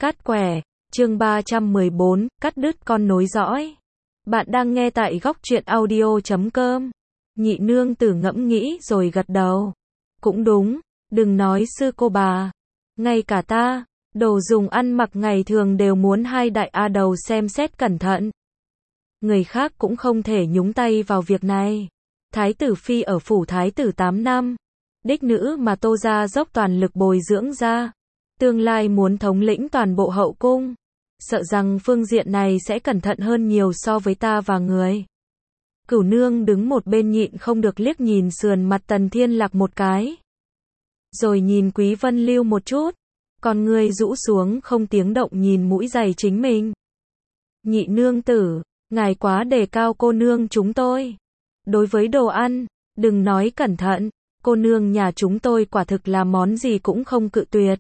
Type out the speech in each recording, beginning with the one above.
Cát quẻ, chương 314, cắt đứt con nối dõi. Bạn đang nghe tại góc truyện audio.com. Nhị nương tử ngẫm nghĩ rồi gật đầu. Cũng đúng, đừng nói sư cô bà. Ngay cả ta, đồ dùng ăn mặc ngày thường đều muốn hai đại a đầu xem xét cẩn thận. Người khác cũng không thể nhúng tay vào việc này. Thái tử phi ở phủ thái tử 8 năm. Đích nữ mà Tô gia dốc toàn lực bồi dưỡng ra. Tương lai muốn thống lĩnh toàn bộ hậu cung. Sợ rằng phương diện này sẽ cẩn thận hơn nhiều so với ta và người. Cửu nương đứng một bên nhịn không được liếc nhìn sườn mặt Tần Thiên Lạc một cái. Rồi nhìn Quý Vân Lưu một chút. Còn người rũ xuống không tiếng động nhìn mũi giày chính mình. Nhị nương tử, ngài quá đề cao cô nương chúng tôi. Đối với đồ ăn, đừng nói cẩn thận, cô nương nhà chúng tôi quả thực là món gì cũng không cự tuyệt.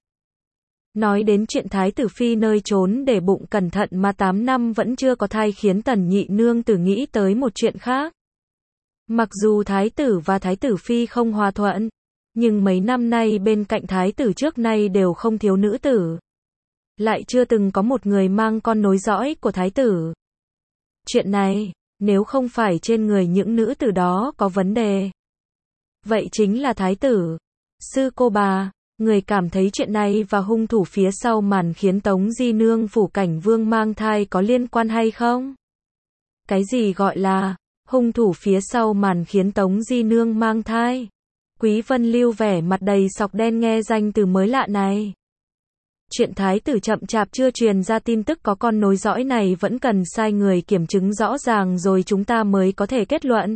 Nói đến chuyện thái tử phi nơi trốn để bụng cẩn thận mà 8 năm vẫn chưa có thai khiến Tần nhị nương tử nghĩ tới một chuyện khác. Mặc dù thái tử và thái tử phi không hòa thuận, nhưng mấy năm nay bên cạnh thái tử trước nay đều không thiếu nữ tử. Lại chưa từng có một người mang con nối dõi của thái tử. Chuyện này, nếu không phải trên người những nữ tử đó có vấn đề, vậy chính là thái tử. Sư cô bà, người cảm thấy chuyện này và hung thủ phía sau màn khiến Tống Di Nương phủ Cảnh Vương mang thai có liên quan hay không? Cái gì gọi là hung thủ phía sau màn khiến Tống Di Nương mang thai? Quý Vân Lưu vẻ mặt đầy sọc đen nghe danh từ mới lạ này. Chuyện thái tử chậm chạp chưa truyền ra tin tức có con nối dõi này vẫn cần sai người kiểm chứng rõ ràng rồi chúng ta mới có thể kết luận.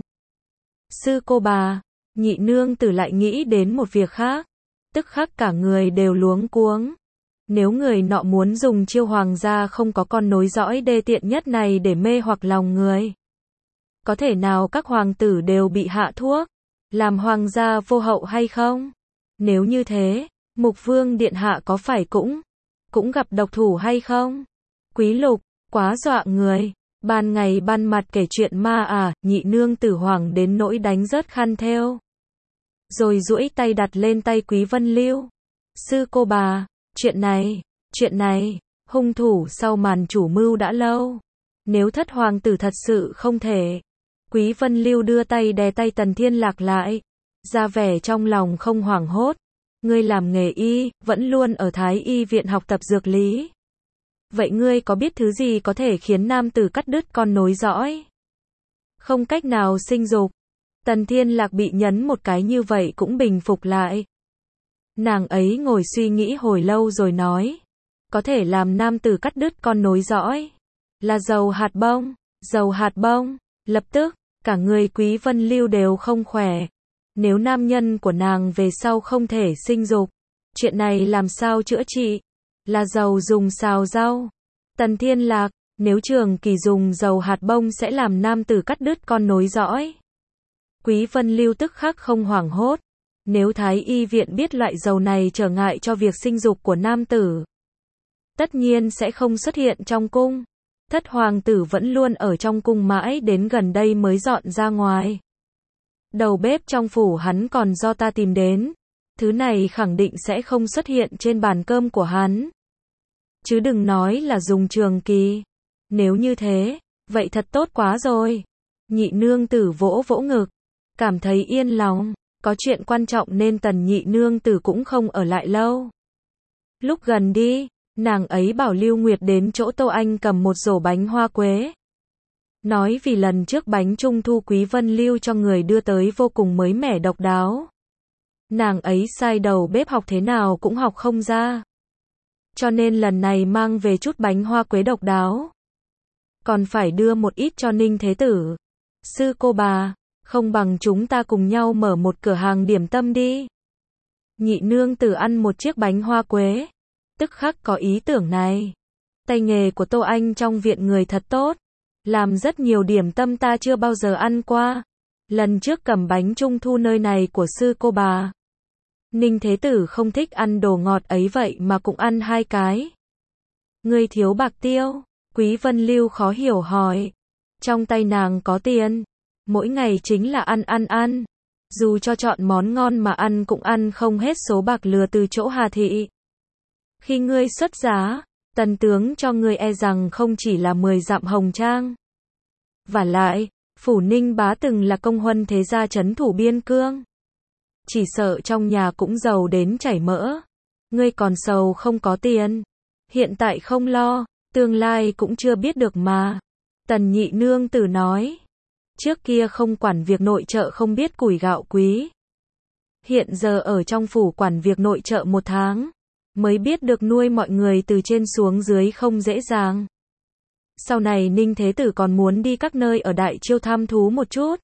Sư cô bà, nhị nương tử lại nghĩ đến một việc khác. Tức khắc cả người đều luống cuống. Nếu người nọ muốn dùng chiêu hoàng gia không có con nối dõi đê tiện nhất này để mê hoặc lòng người, có thể nào các hoàng tử đều bị hạ thuốc, làm hoàng gia vô hậu hay không? Nếu như thế, Mục Vương điện hạ có phải cũng gặp độc thủ hay không? Quý Lục, quá dọa người. Ban ngày ban mặt kể chuyện ma à? Nhị nương tử hoảng đến nỗi đánh rớt khăn thêu. Rồi duỗi tay đặt lên tay Quý Vân Lưu. Sư cô bà, chuyện này, hung thủ sau màn chủ mưu đã lâu. Nếu thất hoàng tử thật sự không thể. Quý Vân Lưu đưa tay đè tay Tần Thiên Lạc lại. Ra vẻ trong lòng không hoảng hốt. Ngươi làm nghề y, vẫn luôn ở Thái Y viện học tập dược lý. Vậy ngươi có biết thứ gì có thể khiến nam tử cắt đứt con nối dõi? Không cách nào sinh dục. Tần Thiên Lạc bị nhấn một cái như vậy cũng bình phục lại. Nàng ấy ngồi suy nghĩ hồi lâu rồi nói. Có thể làm nam tử cắt đứt con nối dõi. Là dầu hạt bông. Lập tức, cả người Quý Vân Lưu đều không khỏe. Nếu nam nhân của nàng về sau không thể sinh dục, chuyện này làm sao chữa trị? Là dầu dùng xào rau. Tần Thiên Lạc, nếu trường kỳ dùng dầu hạt bông sẽ làm nam tử cắt đứt con nối dõi. Quý Vân Lưu tức khắc không hoảng hốt. Nếu Thái Y viện biết loại dầu này trở ngại cho việc sinh dục của nam tử, tất nhiên sẽ không xuất hiện trong cung. Thất hoàng tử vẫn luôn ở trong cung mãi đến gần đây mới dọn ra ngoài. Đầu bếp trong phủ hắn còn do ta tìm đến. Thứ này khẳng định sẽ không xuất hiện trên bàn cơm của hắn. Chứ đừng nói là dùng trường kỳ. Nếu như thế, vậy thật tốt quá rồi. Nhị nương tử vỗ vỗ ngực, cảm thấy yên lòng. Có chuyện quan trọng nên Tần nhị nương tử cũng không ở lại lâu. Lúc gần đi, nàng ấy bảo Lưu Nguyệt đến chỗ Tô Anh cầm một rổ bánh hoa quế. Nói vì lần trước bánh trung thu Quý Vân Lưu cho người đưa tới vô cùng mới mẻ độc đáo. Nàng ấy sai đầu bếp học thế nào cũng học không ra. Cho nên lần này mang về chút bánh hoa quế độc đáo. Còn phải đưa một ít cho Ninh Thế Tử. Sư cô bà, không bằng chúng ta cùng nhau mở một cửa hàng điểm tâm đi. Nhị nương tử ăn một chiếc bánh hoa quế. Tức khắc có ý tưởng này. Tay nghề của Tô Anh trong viện người thật tốt. Làm rất nhiều điểm tâm ta chưa bao giờ ăn qua. Lần trước cầm bánh trung thu nơi này của sư cô bà. Ninh Thế Tử không thích ăn đồ ngọt ấy vậy mà cũng ăn 2 cái. Ngươi thiếu bạc tiêu? Quý Vân Lưu khó hiểu hỏi. Trong tay nàng có tiền. Mỗi ngày chính là ăn. Dù cho chọn món ngon mà ăn cũng ăn không hết số bạc lừa từ chỗ Hà Thị. Khi ngươi xuất giá, Tần tướng cho ngươi e rằng không chỉ là 10 dặm hồng trang. Vả lại, Phủ Ninh Bá từng là công huân thế gia trấn thủ biên cương. Chỉ sợ trong nhà cũng giàu đến chảy mỡ. Ngươi còn sầu không có tiền. Hiện tại không lo, tương lai cũng chưa biết được mà. Tần nhị nương tử nói. Trước kia không quản việc nội trợ không biết củi gạo quý. Hiện giờ ở trong phủ quản việc nội trợ 1 tháng. Mới biết được nuôi mọi người từ trên xuống dưới không dễ dàng. Sau này Ninh Thế Tử còn muốn đi các nơi ở Đại Chiêu thăm thú một chút.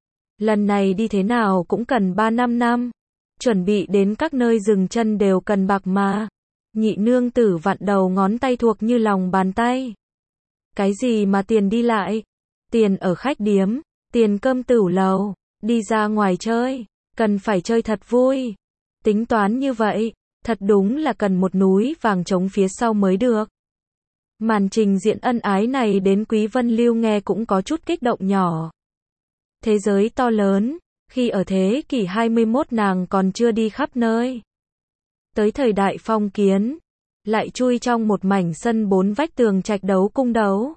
Lần này đi thế nào cũng cần 3-5 năm. Chuẩn bị đến các nơi dừng chân đều cần bạc mà. Nhị nương tử vặn đầu ngón tay thuộc như lòng bàn tay. Cái gì mà tiền đi lại? Tiền ở khách điếm, tiền cơm tửu lầu, đi ra ngoài chơi, cần phải chơi thật vui. Tính toán như vậy, thật đúng là cần một núi vàng trống phía sau mới được. Màn trình diễn ân ái này đến Quý Vân Lưu nghe cũng có chút kích động nhỏ. Thế giới to lớn, khi ở thế kỷ 21 nàng còn chưa đi khắp nơi. Tới thời đại phong kiến, lại chui trong một mảnh sân 4 vách tường trạch đấu cung đấu.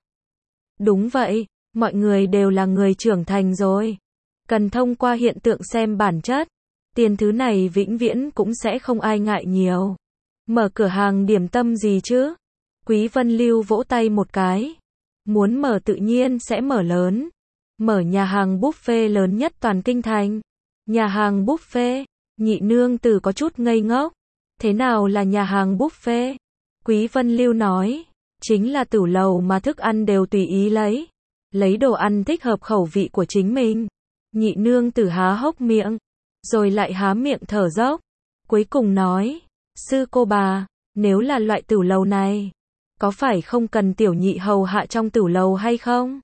Đúng vậy, mọi người đều là người trưởng thành rồi. Cần thông qua hiện tượng xem bản chất. Tiền thứ này vĩnh viễn cũng sẽ không ai ngại nhiều. Mở cửa hàng điểm tâm gì chứ? Quý Vân Lưu vỗ tay một cái. Muốn mở tự nhiên sẽ mở lớn. Mở nhà hàng buffet lớn nhất toàn kinh thành. Nhà hàng buffet, nhị nương tử có chút ngây ngốc. Thế nào là nhà hàng buffet? Quý Vân Lưu nói, chính là tửu lầu mà thức ăn đều tùy ý lấy. Lấy đồ ăn thích hợp khẩu vị của chính mình. Nhị nương tử há hốc miệng, rồi lại há miệng thở dốc. Cuối cùng nói, sư cô bà, nếu là loại tửu lầu này, có phải không cần tiểu nhị hầu hạ trong tửu lầu hay không?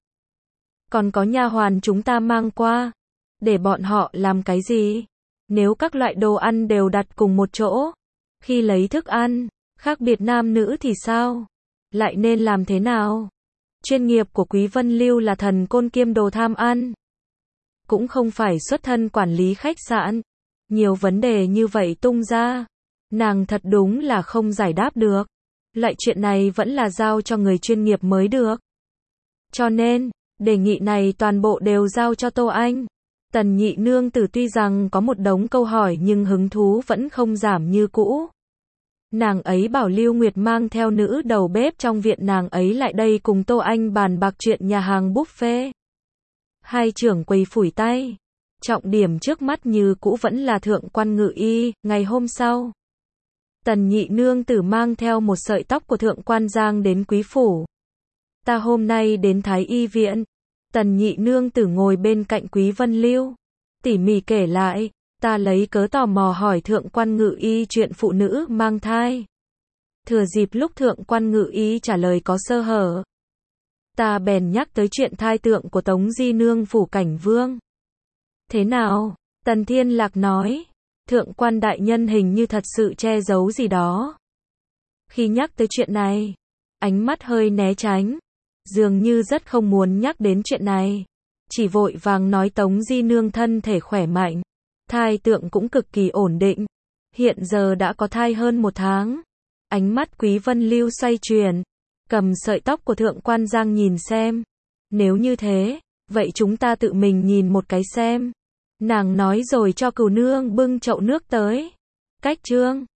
Còn có nha hoàn chúng ta mang qua, để bọn họ làm cái gì? Nếu các loại đồ ăn đều đặt cùng một chỗ, khi lấy thức ăn, khác biệt nam nữ thì sao? Lại nên làm thế nào? Chuyên nghiệp của Quý Vân Lưu là thần côn kiêm đồ tham ăn. Cũng không phải xuất thân quản lý khách sạn. Nhiều vấn đề như vậy tung ra, nàng thật đúng là không giải đáp được. Loại chuyện này vẫn là giao cho người chuyên nghiệp mới được. Cho nên, đề nghị này toàn bộ đều giao cho Tô Anh. Tần nhị nương tử tuy rằng có một đống câu hỏi nhưng hứng thú vẫn không giảm như cũ. Nàng ấy bảo Lưu Nguyệt mang theo nữ đầu bếp trong viện nàng ấy lại đây cùng Tô Anh bàn bạc chuyện nhà hàng buffet. Hai trưởng quầy phủi tay. Trọng điểm trước mắt như cũ vẫn là thượng quan ngự y. Ngày hôm sau, Tần nhị nương tử mang theo một sợi tóc của thượng quan Giang đến quý phủ. Ta hôm nay đến Thái y viện. Tần nhị nương tử ngồi bên cạnh Quý Vân Lưu, tỉ mỉ kể lại. Ta lấy cớ tò mò hỏi thượng quan ngự y chuyện phụ nữ mang thai. Thừa dịp lúc thượng quan ngự y trả lời có sơ hở, ta bèn nhắc tới chuyện thai tượng của Tống Di Nương phủ Cảnh Vương. Thế nào? Tần Thiên Lạc nói, thượng quan đại nhân hình như thật sự che giấu gì đó. Khi nhắc tới chuyện này, ánh mắt hơi né tránh, dường như rất không muốn nhắc đến chuyện này. Chỉ vội vàng nói Tống Di Nương thân thể khỏe mạnh, thai tượng cũng cực kỳ ổn định. Hiện giờ đã có thai hơn 1 tháng. Ánh mắt Quý Vân Lưu xoay chuyển, cầm sợi tóc của thượng quan Giang nhìn xem. Nếu như thế, vậy chúng ta tự mình nhìn một cái xem. Nàng nói rồi cho Cửu Nương bưng chậu nước tới. Cách chương